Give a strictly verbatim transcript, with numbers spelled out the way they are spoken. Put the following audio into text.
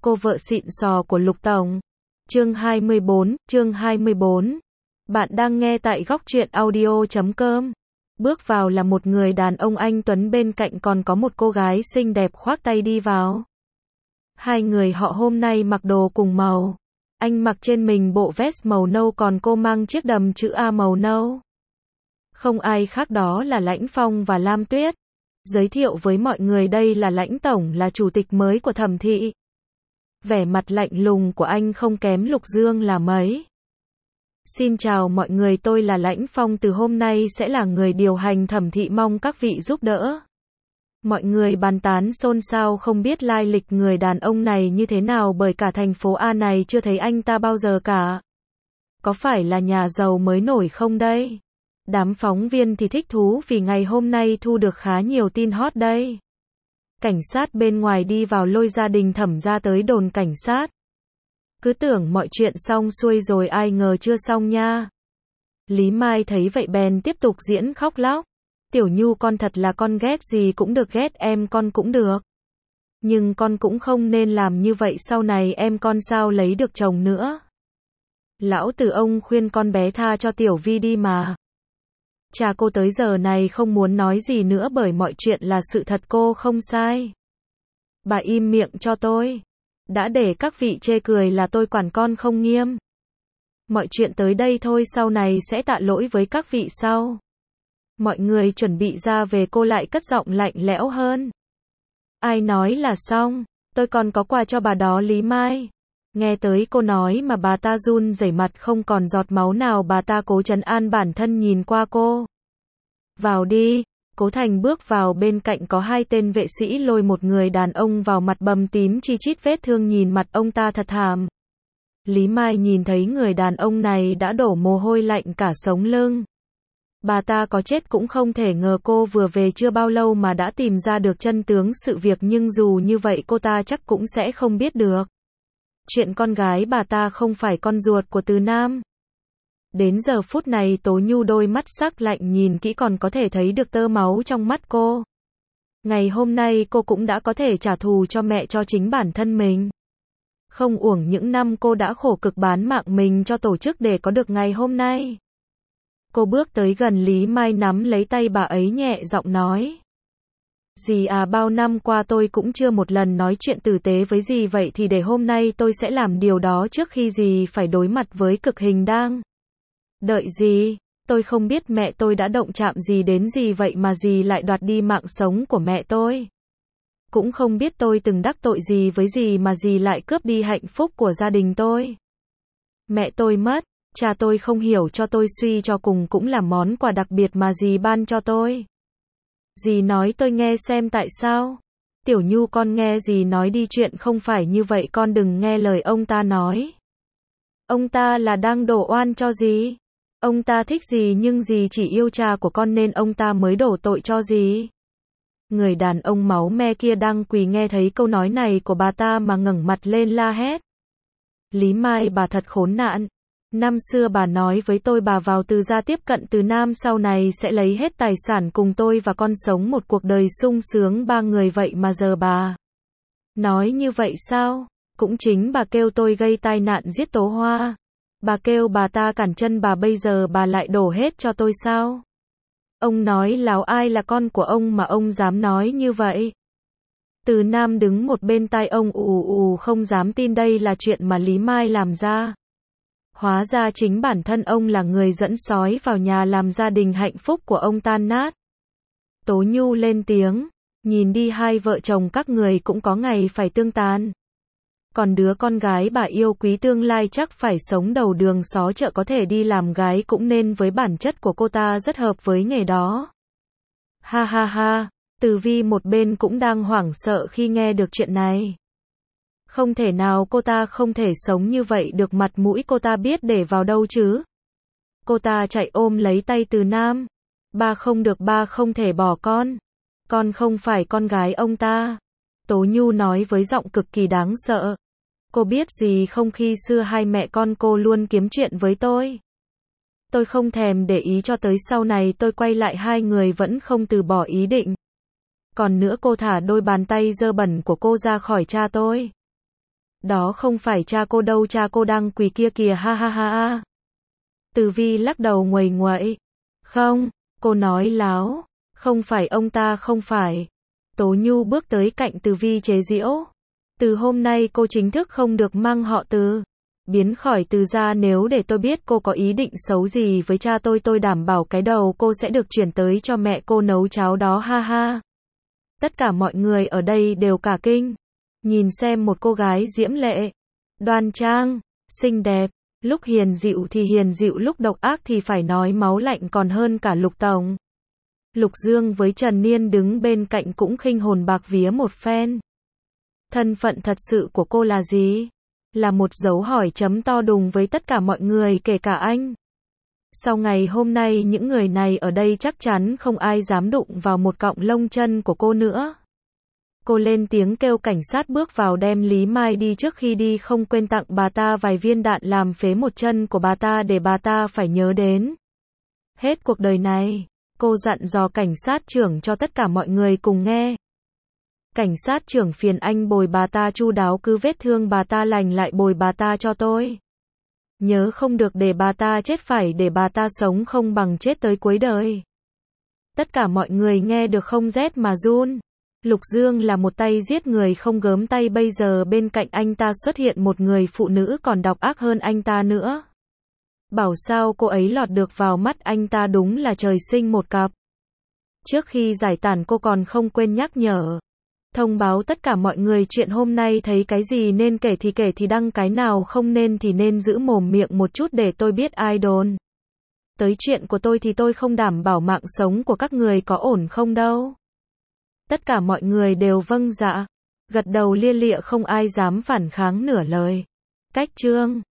Cô vợ xịn sò của Lục Tổng. Chương hai mươi bốn, chương hai mươi bốn. Bạn đang nghe tại góc truyện audio chấm com. Bước vào là một người đàn ông anh tuấn, bên cạnh còn có một cô gái xinh đẹp khoác tay đi vào. Hai người họ hôm nay mặc đồ cùng màu. Anh mặc trên mình bộ vest màu nâu, còn cô mang chiếc đầm chữ A màu nâu. Không ai khác đó là Lãnh Phong và Lam Tuyết. Giới thiệu với mọi người, đây là Lãnh Tổng, là chủ tịch mới của Thẩm Thị. Vẻ mặt lạnh lùng của anh không kém Lục Dương là mấy. Xin chào mọi người, tôi là Lãnh Phong, từ hôm nay sẽ là người điều hành Thẩm Thị, mong các vị giúp đỡ. Mọi người bàn tán xôn xao, không biết lai lịch người đàn ông này như thế nào, bởi cả thành phố A này chưa thấy anh ta bao giờ cả. Có phải là nhà giàu mới nổi không đây? Đám phóng viên thì thích thú vì ngày hôm nay thu được khá nhiều tin hot đây. Cảnh sát bên ngoài đi vào lôi gia đình Thẩm ra tới đồn cảnh sát. Cứ tưởng mọi chuyện xong xuôi rồi, ai ngờ chưa xong nha. Lý Mai thấy vậy bèn tiếp tục diễn khóc lóc. Tiểu Nhu, con thật là con ghét gì cũng được, ghét em con cũng được. Nhưng con cũng không nên làm như vậy, sau này em con sao lấy được chồng nữa. Lão Tử ông khuyên con bé tha cho Tiểu Vi đi mà. Cha cô tới giờ này không muốn nói gì nữa, bởi mọi chuyện là sự thật, cô không sai. Bà im miệng cho tôi. Đã để các vị chê cười là tôi quản con không nghiêm. Mọi chuyện tới đây thôi, sau này sẽ tạ lỗi với các vị sau. Mọi người chuẩn bị ra về, cô lại cất giọng lạnh lẽo hơn. Ai nói là xong, tôi còn có quà cho bà đó. Lý Mai nghe tới cô nói mà bà ta run rẩy, mặt không còn giọt máu nào, bà ta cố trấn an bản thân, nhìn qua cô. Vào đi. Cố Thành bước vào, bên cạnh có hai tên vệ sĩ lôi một người đàn ông vào, mặt bầm tím chi chít vết thương, nhìn mặt ông ta thật thảm. Lý Mai nhìn thấy người đàn ông này đã đổ mồ hôi lạnh cả sống lưng. Bà ta có chết cũng không thể ngờ cô vừa về chưa bao lâu mà đã tìm ra được chân tướng sự việc, nhưng dù như vậy cô ta chắc cũng sẽ không biết được chuyện con gái bà ta không phải con ruột của Từ Nam. Đến giờ phút này Tố Nhu đôi mắt sắc lạnh nhìn kỹ còn có thể thấy được tơ máu trong mắt cô. Ngày hôm nay cô cũng đã có thể trả thù cho mẹ, cho chính bản thân mình. Không uổng những năm cô đã khổ cực bán mạng mình cho tổ chức để có được ngày hôm nay. Cô bước tới gần Lý Mai, nắm lấy tay bà ấy, nhẹ giọng nói. Dì à, bao năm qua tôi cũng chưa một lần nói chuyện tử tế với dì, vậy thì để hôm nay tôi sẽ làm điều đó trước khi dì phải đối mặt với cực hình đang đợi dì. Tôi không biết mẹ tôi đã động chạm gì đến dì vậy mà dì lại đoạt đi mạng sống của mẹ tôi. Cũng không biết tôi từng đắc tội gì với dì mà dì lại cướp đi hạnh phúc của gia đình tôi. Mẹ tôi mất, cha tôi không hiểu cho tôi, suy cho cùng cũng là món quà đặc biệt mà dì ban cho tôi. Dì nói tôi nghe xem tại sao. Tiểu Nhu, con nghe dì nói đi, chuyện không phải như vậy, con đừng nghe lời ông ta nói. Ông ta là đang đổ oan cho dì. Ông ta thích dì nhưng dì chỉ yêu cha của con nên ông ta mới đổ tội cho dì. Người đàn ông máu me kia đang quỳ nghe thấy câu nói này của bà ta mà ngẩng mặt lên la hét. Lý Mai, bà thật khốn nạn. Năm xưa bà nói với tôi bà vào Từ gia tiếp cận Từ Nam, sau này sẽ lấy hết tài sản cùng tôi và con sống một cuộc đời sung sướng ba người, vậy mà giờ bà nói như vậy sao? Cũng chính bà kêu tôi gây tai nạn giết Tố Hoa. Bà kêu bà ta cản chân bà, bây giờ bà lại đổ hết cho tôi sao? Ông nói láo, ai là con của ông mà ông dám nói như vậy? Từ Nam đứng một bên tai ông ù ù không dám tin đây là chuyện mà Lý Mai làm ra. Hóa ra chính bản thân ông là người dẫn sói vào nhà làm gia đình hạnh phúc của ông tan nát. Tố Nhu lên tiếng, nhìn đi, hai vợ chồng các người cũng có ngày phải tương tàn. Còn đứa con gái bà yêu quý tương lai chắc phải sống đầu đường xó chợ, có thể đi làm gái cũng nên, với bản chất của cô ta rất hợp với nghề đó. Ha ha ha, Từ Vi một bên cũng đang hoảng sợ khi nghe được chuyện này. Không thể nào, cô ta không thể sống như vậy được, mặt mũi cô ta biết để vào đâu chứ. Cô ta chạy ôm lấy tay Từ Nam. Ba không được, ba không thể bỏ con. Con không phải con gái ông ta. Tố Nhu nói với giọng cực kỳ đáng sợ. Cô biết gì không, khi xưa hai mẹ con cô luôn kiếm chuyện với tôi. Tôi không thèm để ý cho tới sau này tôi quay lại, hai người vẫn không từ bỏ ý định. Còn nữa, cô thả đôi bàn tay dơ bẩn của cô ra khỏi cha tôi. Đó không phải cha cô đâu, cha cô đang quỳ kia kìa, ha ha ha ha. Từ Vi lắc đầu nguầy nguậy. Không, cô nói láo. Không phải ông ta, không phải. Tố Nhu bước tới cạnh Từ Vi chế giễu. Từ hôm nay cô chính thức không được mang họ Từ. Biến khỏi Từ ra, nếu để tôi biết cô có ý định xấu gì với cha tôi, tôi đảm bảo cái đầu cô sẽ được chuyển tới cho mẹ cô nấu cháo đó, ha ha. Tất cả mọi người ở đây đều cả kinh. Nhìn xem một cô gái diễm lệ, đoan trang, xinh đẹp, lúc hiền dịu thì hiền dịu, lúc độc ác thì phải nói máu lạnh còn hơn cả Lục tổng. Lục Dương với Trần Niên đứng bên cạnh cũng khinh hồn bạc vía một phen. Thân phận thật sự của cô là gì? Là một dấu hỏi chấm to đùng với tất cả mọi người, kể cả anh. Sau ngày hôm nay, những người này ở đây chắc chắn không ai dám đụng vào một cọng lông chân của cô nữa. Cô lên tiếng kêu cảnh sát bước vào đem Lý Mai đi, trước khi đi không quên tặng bà ta vài viên đạn làm phế một chân của bà ta để bà ta phải nhớ đến hết cuộc đời này. Cô dặn dò cảnh sát trưởng cho tất cả mọi người cùng nghe. Cảnh sát trưởng, phiền anh bồi bà ta chu đáo, cứ vết thương bà ta lành lại bồi bà ta cho tôi. Nhớ không được để bà ta chết, phải để bà ta sống không bằng chết tới cuối đời. Tất cả mọi người nghe được không rét mà run. Lục Dương là một tay giết người không gớm tay, bây giờ bên cạnh anh ta xuất hiện một người phụ nữ còn độc ác hơn anh ta nữa. Bảo sao cô ấy lọt được vào mắt anh ta, đúng là trời sinh một cặp. Trước khi giải tán cô còn không quên nhắc nhở, thông báo tất cả mọi người chuyện hôm nay, thấy cái gì nên kể thì kể, thì đăng, cái nào không nên thì nên giữ mồm miệng một chút để tôi biết ai đồn tới chuyện của tôi, thì tôi không đảm bảo mạng sống của các người có ổn không đâu. Tất cả mọi người đều vâng dạ, gật đầu lia lịa, không ai dám phản kháng nửa lời. Cách chương